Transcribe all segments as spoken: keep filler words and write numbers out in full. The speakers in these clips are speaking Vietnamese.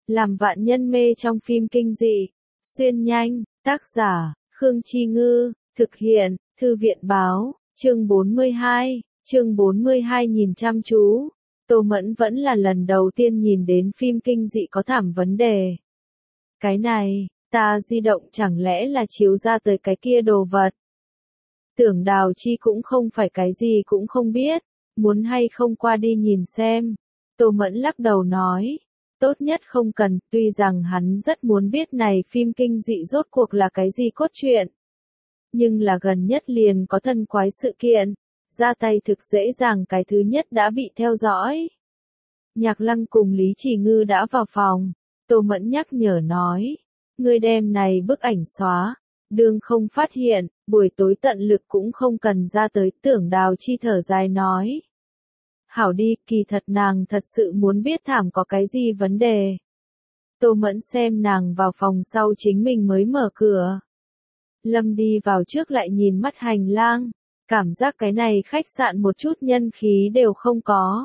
làm vạn nhân mê trong phim kinh dị. Xuyên nhanh, tác giả, Khương Chi Ngư, thực hiện, Thư viện Báo, chương bốn mươi hai, chương bốn mươi hai nhìn chăm chú. Tô Mẫn vẫn là lần đầu tiên nhìn đến phim kinh dị có thảm vấn đề. Cái này, ta di động chẳng lẽ là chiếu ra tới cái kia đồ vật. Tưởng Đào Chi cũng không phải cái gì cũng không biết, muốn hay không qua đi nhìn xem. Tô Mẫn lắc đầu nói, tốt nhất không cần, tuy rằng hắn rất muốn biết này phim kinh dị rốt cuộc là cái gì cốt truyện. Nhưng là gần nhất liền có thần quái sự kiện, ra tay thực dễ dàng cái thứ nhất đã bị theo dõi. Nhạc Lăng cùng Lý Chỉ Ngư đã vào phòng, Tô Mẫn nhắc nhở nói, ngươi đem này bức ảnh xóa, đương không phát hiện, buổi tối tận lực cũng không cần ra tới. Tưởng Đào Chi thở dài nói. Hảo đi, kỳ thật nàng thật sự muốn biết thảm có cái gì vấn đề. Tô Mẫn xem nàng vào phòng sau chính mình mới mở cửa. Lâm đi vào trước lại nhìn mắt hành lang, cảm giác cái này khách sạn một chút nhân khí đều không có.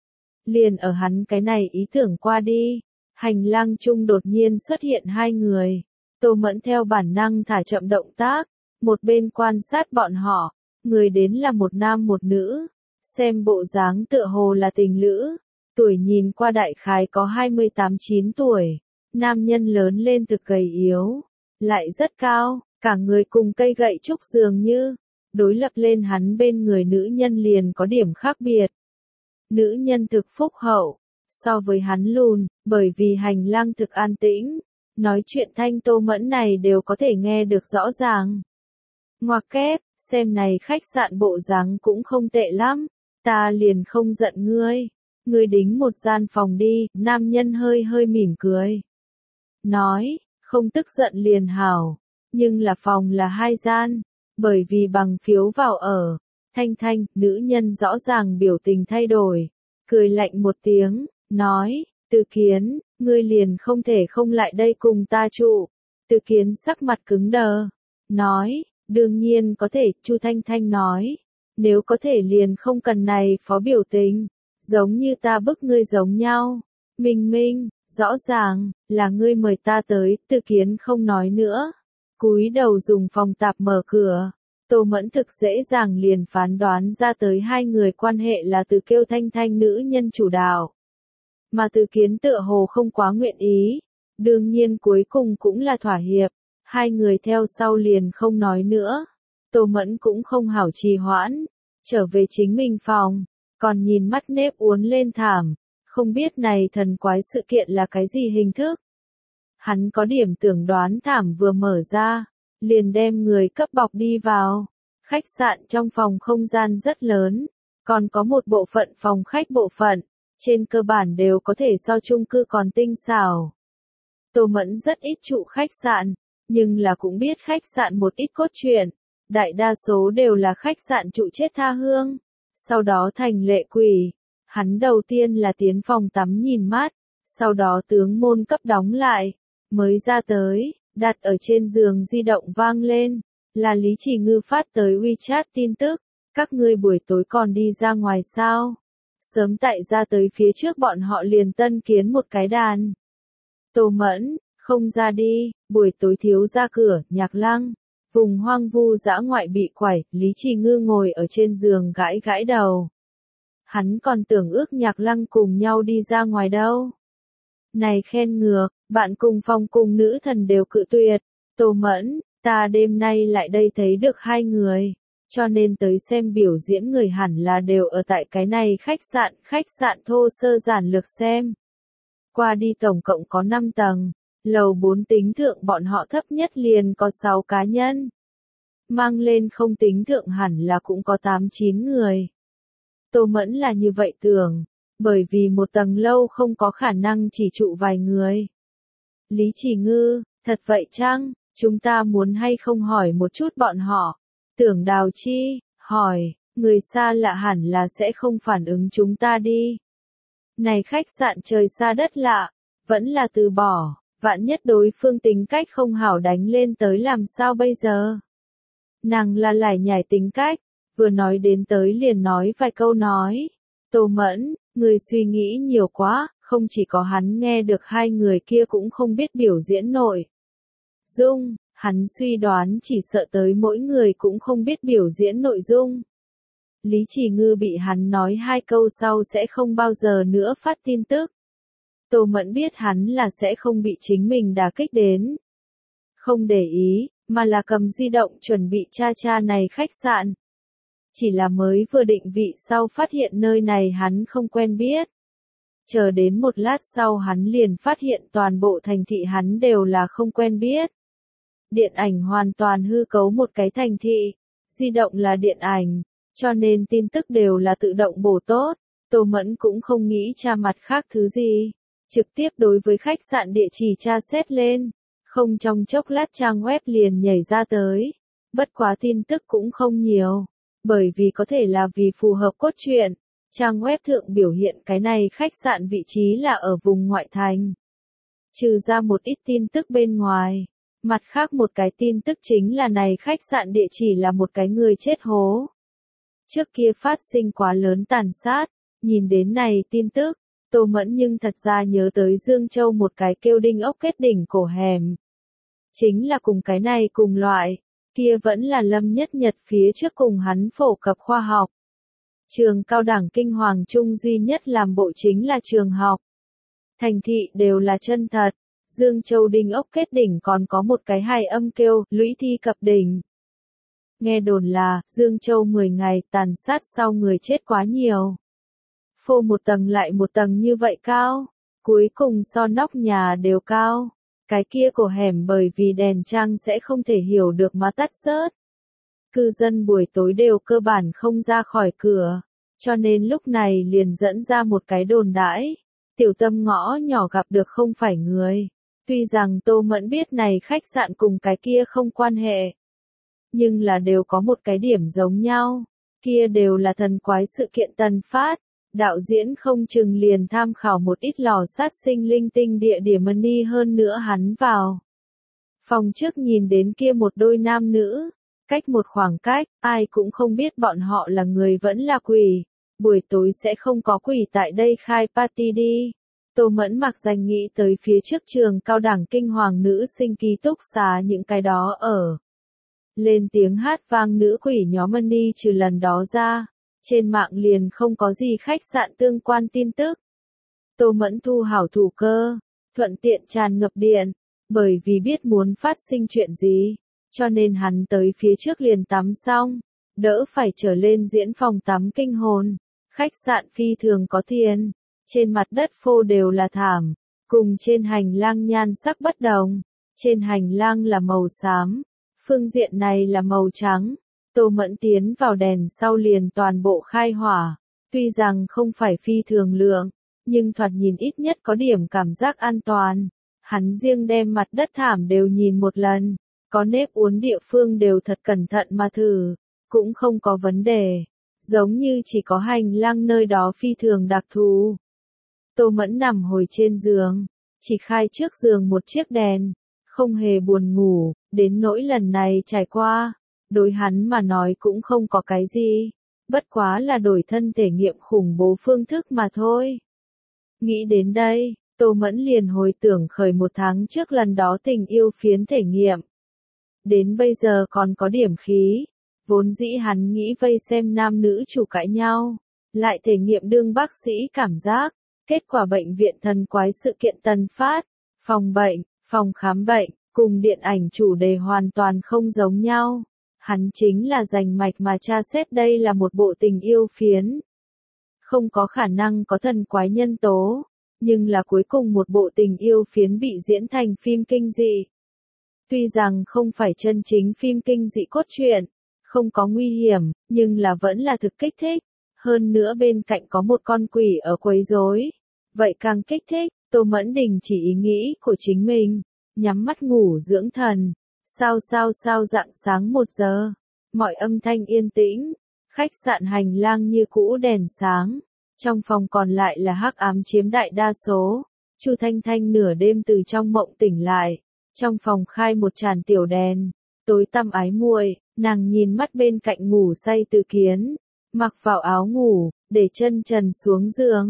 Liền ở hắn cái này ý tưởng qua đi, hành lang chung đột nhiên xuất hiện hai người. Tô Mẫn theo bản năng thả chậm động tác, một bên quan sát bọn họ, người đến là một nam một nữ, xem bộ dáng tựa hồ là tình lữ, tuổi nhìn qua đại khái có hai mươi tám chín tuổi, nam nhân lớn lên thực gầy yếu, lại rất cao, cả người cùng cây gậy trúc dường như, đối lập lên hắn bên người nữ nhân liền có điểm khác biệt. Nữ nhân thực phúc hậu, so với hắn lùn, bởi vì hành lang thực an tĩnh. Nói chuyện thanh Tô Mẫn này đều có thể nghe được rõ ràng. Ngoặc kép, xem này khách sạn bộ dáng cũng không tệ lắm, ta liền không giận ngươi. Ngươi đính một gian phòng đi, nam nhân hơi hơi mỉm cười. Nói, không tức giận liền hảo, nhưng là phòng là hai gian, bởi vì bằng phiếu vào ở. Thanh Thanh, nữ nhân rõ ràng biểu tình thay đổi, cười lạnh một tiếng, nói, Từ Kiến, ngươi liền không thể không lại đây cùng ta trụ. Từ Kiến sắc mặt cứng đờ, nói, đương nhiên có thể. Chu Thanh Thanh nói, nếu có thể liền không cần này phó biểu tình, giống như ta bức ngươi giống nhau. Minh Minh, rõ ràng, là ngươi mời ta tới. Từ Kiến không nói nữa, cúi đầu dùng phòng tạp mở cửa. Tô Mẫn thực dễ dàng liền phán đoán ra tới hai người quan hệ là từ kêu Thanh Thanh nữ nhân chủ đạo. Mà Từ Kiến tựa hồ không quá nguyện ý, đương nhiên cuối cùng cũng là thỏa hiệp, hai người theo sau liền không nói nữa. Tô Mẫn cũng không hảo trì hoãn, trở về chính mình phòng, còn nhìn mắt nếp uốn lên thảm, không biết này thần quái sự kiện là cái gì hình thức. Hắn có điểm tưởng đoán thảm vừa mở ra, liền đem người cấp bọc đi vào. Khách sạn trong phòng không gian rất lớn, còn có một bộ phận phòng khách bộ phận, trên cơ bản đều có thể so chung cư còn tinh xảo. Tô Mẫn rất ít trụ khách sạn, nhưng là cũng biết khách sạn một ít cốt truyện, đại đa số đều là khách sạn trụ chết tha hương, sau đó thành lệ quỷ. Hắn đầu tiên là tiến phòng tắm nhìn mát, sau đó tướng môn cấp đóng lại, mới ra tới, đặt ở trên giường di động vang lên, là Lý Chỉ Ngư phát tới WeChat tin tức, các ngươi buổi tối còn đi ra ngoài sao? Sớm tại ra tới phía trước bọn họ liền tân kiến một cái đàn. Tô Mẫn, không ra đi, buổi tối thiếu ra cửa. Nhạc Lăng, vùng hoang vu dã ngoại bị quẩy, Lý Chỉ Ngư ngồi ở trên giường gãi gãi đầu. Hắn còn tưởng ước Nhạc Lăng cùng nhau đi ra ngoài đâu. Này khen ngược, bạn cùng phòng cùng nữ thần đều cự tuyệt. Tô Mẫn, ta đêm nay lại đây thấy được hai người, cho nên tới xem biểu diễn người hẳn là đều ở tại cái này khách sạn, khách sạn thô sơ giản lược xem. Qua đi tổng cộng có năm tầng, lầu bốn tính thượng bọn họ thấp nhất liền có sáu cá nhân. Mang lên không tính thượng hẳn là cũng có tám chín người. Tô Mẫn là như vậy tưởng, bởi vì một tầng lâu không có khả năng chỉ trụ vài người. Lý Chỉ Ngư, thật vậy chăng, chúng ta muốn hay không hỏi một chút bọn họ. Tưởng Đào Chi, hỏi, người xa lạ hẳn là sẽ không phản ứng chúng ta đi. Này khách sạn trời xa đất lạ, vẫn là từ bỏ, vạn nhất đối phương tính cách không hảo đánh lên tới làm sao bây giờ. Nàng là lải nhải tính cách, vừa nói đến tới liền nói vài câu nói. Tô Mẫn, người suy nghĩ nhiều quá, không không chỉ có hắn nghe được hai người kia cũng không biết biểu diễn nội dung, hắn suy đoán chỉ sợ tới mỗi người cũng không biết biểu diễn nội dung. Lý Chỉ Ngư bị hắn nói hai câu sau sẽ không bao giờ nữa phát tin tức. Tô Mẫn biết hắn là sẽ không bị chính mình đả kích đến. Không để ý, mà là cầm di động chuẩn bị tra tra này khách sạn. Chỉ là mới vừa định vị sau phát hiện nơi này hắn không quen biết. Chờ đến một lát sau hắn liền phát hiện toàn bộ thành thị hắn đều là không quen biết. Điện ảnh hoàn toàn hư cấu một cái thành thị, di động là điện ảnh, cho nên tin tức đều là tự động bổ tốt. Tô Mẫn cũng không nghĩ tra mặt khác thứ gì, trực tiếp đối với khách sạn địa chỉ tra xét lên, không trong chốc lát trang web liền nhảy ra tới. Bất quá tin tức cũng không nhiều, bởi vì có thể là vì phù hợp cốt truyện, trang web thượng biểu hiện cái này khách sạn vị trí là ở vùng ngoại thành. Trừ ra một ít tin tức bên ngoài, mặt khác một cái tin tức chính là này khách sạn địa chỉ là một cái người chết hố. Trước kia phát sinh quá lớn tàn sát, nhìn đến này tin tức, Tô Mẫn nhưng thật ra nhớ tới Dương Châu một cái kêu đinh ốc kết đỉnh cổ hẻm. Chính là cùng cái này cùng loại, kia vẫn là Lâm Nhất Nhật phía trước cùng hắn phổ cập khoa học. Trường cao đẳng kinh hoàng trung duy nhất làm bộ chính là trường học. Thành thị đều là chân thật, Dương Châu đinh ốc kết đỉnh còn có một cái hài âm kêu, lũy thi cập đỉnh. Nghe đồn là, Dương Châu mười ngày tàn sát sau người chết quá nhiều. Phô một tầng lại một tầng như vậy cao, cuối cùng so nóc nhà đều cao. Cái kia cổ hẻm bởi vì đèn trăng sẽ không thể hiểu được mà tắt rớt. Cư dân buổi tối đều cơ bản không ra khỏi cửa, cho nên lúc này liền dẫn ra một cái đồn đãi. Tiểu Tâm ngõ nhỏ gặp được không phải người. Tuy rằng Tô Mẫn biết này khách sạn cùng cái kia không quan hệ, nhưng là đều có một cái điểm giống nhau, kia đều là thần quái sự kiện tần phát. Đạo diễn không chừng liền tham khảo một ít lò sát sinh linh tinh địa điểm money hơn nữa hắn vào. Phòng trước nhìn đến kia một đôi nam nữ, cách một khoảng cách, ai cũng không biết bọn họ là người vẫn là quỷ. Buổi tối sẽ không có quỷ tại đây khai party đi. Tô Mẫn mặc danh nghĩ tới phía trước trường cao đẳng kinh hoàng nữ sinh ký túc xá những cái đó ở. Lên tiếng hát vang nữ quỷ nhóm money trừ lần đó ra. Trên mạng liền không có gì khách sạn tương quan tin tức. Tô Mẫn thu hảo thủ cơ, thuận tiện tràn ngập điện, bởi vì biết muốn phát sinh chuyện gì, cho nên hắn tới phía trước liền tắm xong, đỡ phải trở lên diễn phòng tắm kinh hồn. Khách sạn phi thường có tiền, trên mặt đất phô đều là thảm, cùng trên hành lang nhan sắc bất đồng, trên hành lang là màu xám, phương diện này là màu trắng. Tô Mẫn tiến vào đèn sau liền toàn bộ khai hỏa, tuy rằng không phải phi thường lượng, nhưng thoạt nhìn ít nhất có điểm cảm giác an toàn. Hắn riêng đem mặt đất thảm đều nhìn một lần, có nếp uốn địa phương đều thật cẩn thận mà thử, cũng không có vấn đề, giống như chỉ có hành lang nơi đó phi thường đặc thù. Tô Mẫn nằm hồi trên giường, chỉ khai trước giường một chiếc đèn, không hề buồn ngủ, đến nỗi lần này trải qua. Đối hắn mà nói cũng không có cái gì, bất quá là đổi thân thể nghiệm khủng bố phương thức mà thôi. Nghĩ đến đây, Tô Mẫn liền hồi tưởng khởi một tháng trước lần đó tình yêu phiến thể nghiệm. Đến bây giờ còn có điểm khí, vốn dĩ hắn nghĩ vây xem nam nữ chủ cãi nhau, lại thể nghiệm đương bác sĩ cảm giác, kết quả bệnh viện thần quái sự kiện tần phát, phòng bệnh, phòng khám bệnh, cùng điện ảnh chủ đề hoàn toàn không giống nhau. Hắn chính là rành mạch mà tra xét đây là một bộ tình yêu phiến. Không có khả năng có thần quái nhân tố, nhưng là cuối cùng một bộ tình yêu phiến bị diễn thành phim kinh dị. Tuy rằng không phải chân chính phim kinh dị cốt truyện, không có nguy hiểm, nhưng là vẫn là thực kích thích. Hơn nữa bên cạnh có một con quỷ ở quấy rối, vậy càng kích thích. Tô Mẫn đình chỉ ý nghĩ của chính mình, nhắm mắt ngủ dưỡng thần. Sao sao sao rạng sáng một giờ, mọi âm thanh yên tĩnh, khách sạn hành lang như cũ đèn sáng, trong phòng còn lại là hắc ám chiếm đại đa số. Chu Thanh Thanh nửa đêm từ trong mộng tỉnh lại, trong phòng khai một tràn tiểu đèn, tối tăm ái muội, nàng nhìn mắt bên cạnh ngủ say Từ Kiến, mặc vào áo ngủ, để chân trần xuống giường,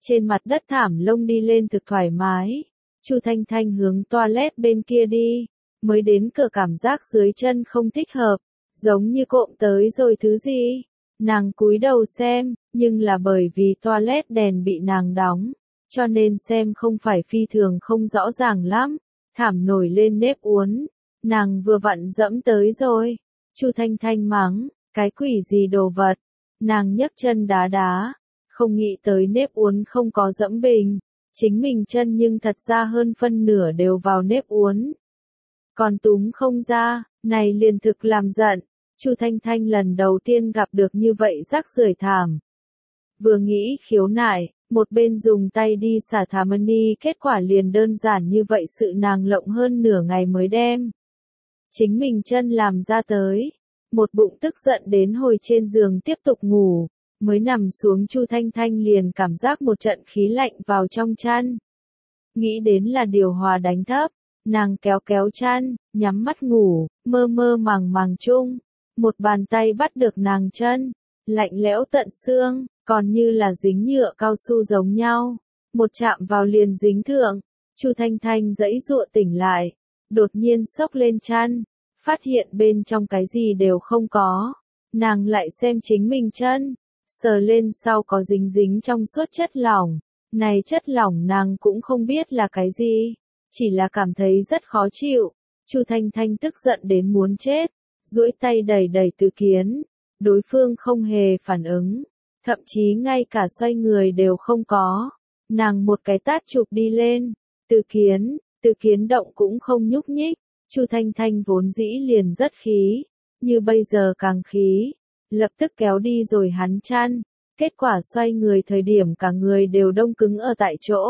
trên mặt đất thảm lông đi lên thực thoải mái. Chu Thanh Thanh hướng toilet bên kia đi, mới đến cửa cảm giác dưới chân không thích hợp, giống như cộm tới rồi thứ gì. Nàng cúi đầu xem, nhưng là bởi vì toilet đèn bị nàng đóng, cho nên xem không phải phi thường không rõ ràng lắm. Thảm nổi lên nếp uốn, nàng vừa vặn dẫm tới rồi. Chu Thanh Thanh mắng, cái quỷ gì đồ vật. Nàng nhấc chân đá đá, không nghĩ tới nếp uốn không có dẫm bình, chính mình chân nhưng thật ra hơn phân nửa đều vào nếp uốn. Còn túm không ra, này liền thực làm giận. Chu Thanh Thanh lần đầu tiên gặp được như vậy rác rưởi thảm. Vừa nghĩ khiếu nại, một bên dùng tay đi xả thảm mani, kết quả liền đơn giản như vậy, sự nàng lộng hơn nửa ngày mới đem chính mình chân làm ra tới. Một bụng tức giận đến hồi trên giường tiếp tục ngủ, mới nằm xuống Chu Thanh Thanh liền cảm giác một trận khí lạnh vào trong chăn. Nghĩ đến là điều hòa đánh thấp, nàng kéo kéo chăn, nhắm mắt ngủ, mơ mơ màng màng chung. Một bàn tay bắt được nàng chân, lạnh lẽo tận xương, còn như là dính nhựa cao su giống nhau. Một chạm vào liền dính thượng, Chu Thanh Thanh giãy giụa tỉnh lại, đột nhiên xốc lên chăn, phát hiện bên trong cái gì đều không có. Nàng lại xem chính mình chân, sờ lên sau có dính dính trong suốt chất lỏng. Này chất lỏng nàng cũng không biết là cái gì, chỉ là cảm thấy rất khó chịu. Chu Thanh Thanh tức giận đến muốn chết, duỗi tay đẩy đẩy Từ Kiến, đối phương không hề phản ứng, thậm chí ngay cả xoay người đều không có. Nàng một cái tát chụp đi lên, Từ Kiến, Từ Kiến động cũng không nhúc nhích. Chu Thanh Thanh vốn dĩ liền rất khí, như bây giờ càng khí, lập tức kéo đi rồi hắn chăn, kết quả xoay người thời điểm cả người đều đông cứng ở tại chỗ.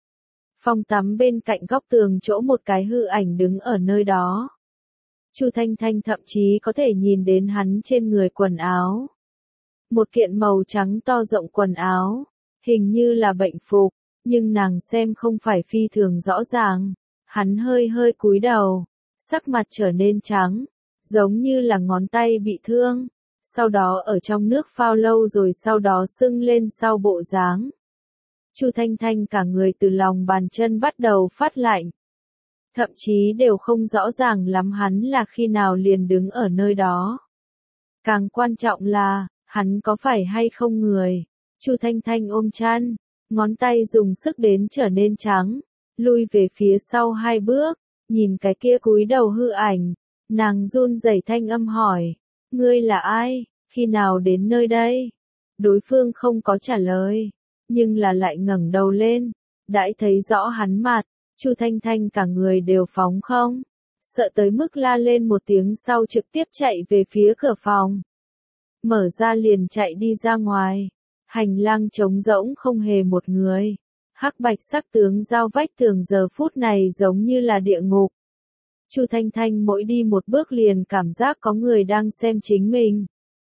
Phòng tắm bên cạnh góc tường chỗ một cái hư ảnh đứng ở nơi đó. Chu Thanh Thanh thậm chí có thể nhìn đến hắn trên người quần áo. Một kiện màu trắng to rộng quần áo, hình như là bệnh phục, nhưng nàng xem không phải phi thường rõ ràng. Hắn hơi hơi cúi đầu, sắc mặt trở nên trắng, giống như là ngón tay bị thương, sau đó ở trong nước phao lâu rồi sau đó sưng lên sau bộ dáng. Chu Thanh Thanh cả người từ lòng bàn chân bắt đầu phát lạnh. Thậm chí đều không rõ ràng lắm hắn là khi nào liền đứng ở nơi đó. Càng quan trọng là, hắn có phải hay không người. Chu Thanh Thanh ôm chăn, ngón tay dùng sức đến trở nên trắng, lui về phía sau hai bước, nhìn cái kia cúi đầu hư ảnh, nàng run rẩy thanh âm hỏi, ngươi là ai, khi nào đến nơi đây? Đối phương không có trả lời, nhưng là lại ngẩng đầu lên, đãi thấy rõ hắn mặt. Chu Thanh Thanh cả người đều phóng không, sợ tới mức la lên một tiếng sau trực tiếp chạy về phía cửa phòng. Mở ra liền chạy đi ra ngoài, hành lang trống rỗng không hề một người. Hắc bạch sắc tướng giao vách tường giờ phút này giống như là địa ngục. Chu Thanh Thanh mỗi đi một bước liền cảm giác có người đang xem chính mình.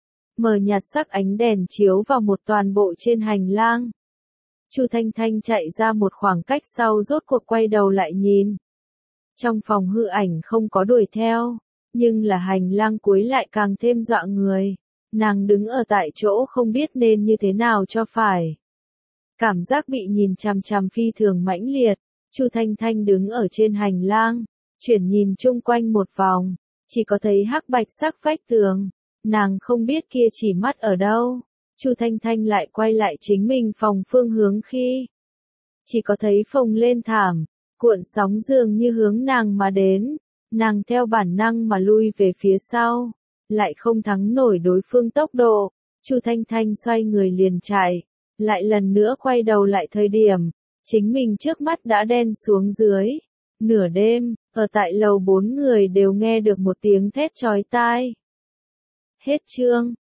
Mờ nhạt sắc ánh đèn chiếu vào một toàn bộ trên hành lang. Chu Thanh Thanh chạy ra một khoảng cách sau rốt cuộc quay đầu lại nhìn. Trong phòng hư ảnh không có đuổi theo, nhưng là hành lang cuối lại càng thêm dọa người. Nàng đứng ở tại chỗ không biết nên như thế nào cho phải. Cảm giác bị nhìn chằm chằm phi thường mãnh liệt. Chu Thanh Thanh đứng ở trên hành lang, chuyển nhìn chung quanh một vòng, chỉ có thấy hắc bạch sắc vách tường. Nàng không biết kia chỉ mắt ở đâu. Chu Thanh Thanh lại quay lại chính mình phòng phương hướng khi chỉ có thấy phồng lên thảm, cuộn sóng dường như hướng nàng mà đến, nàng theo bản năng mà lui về phía sau, lại không thắng nổi đối phương tốc độ. Chu Thanh Thanh xoay người liền chạy, lại lần nữa quay đầu lại thời điểm, chính mình trước mắt đã đen xuống dưới. Nửa đêm, ở tại lầu bốn người đều nghe được một tiếng thét chói tai. Hết chương.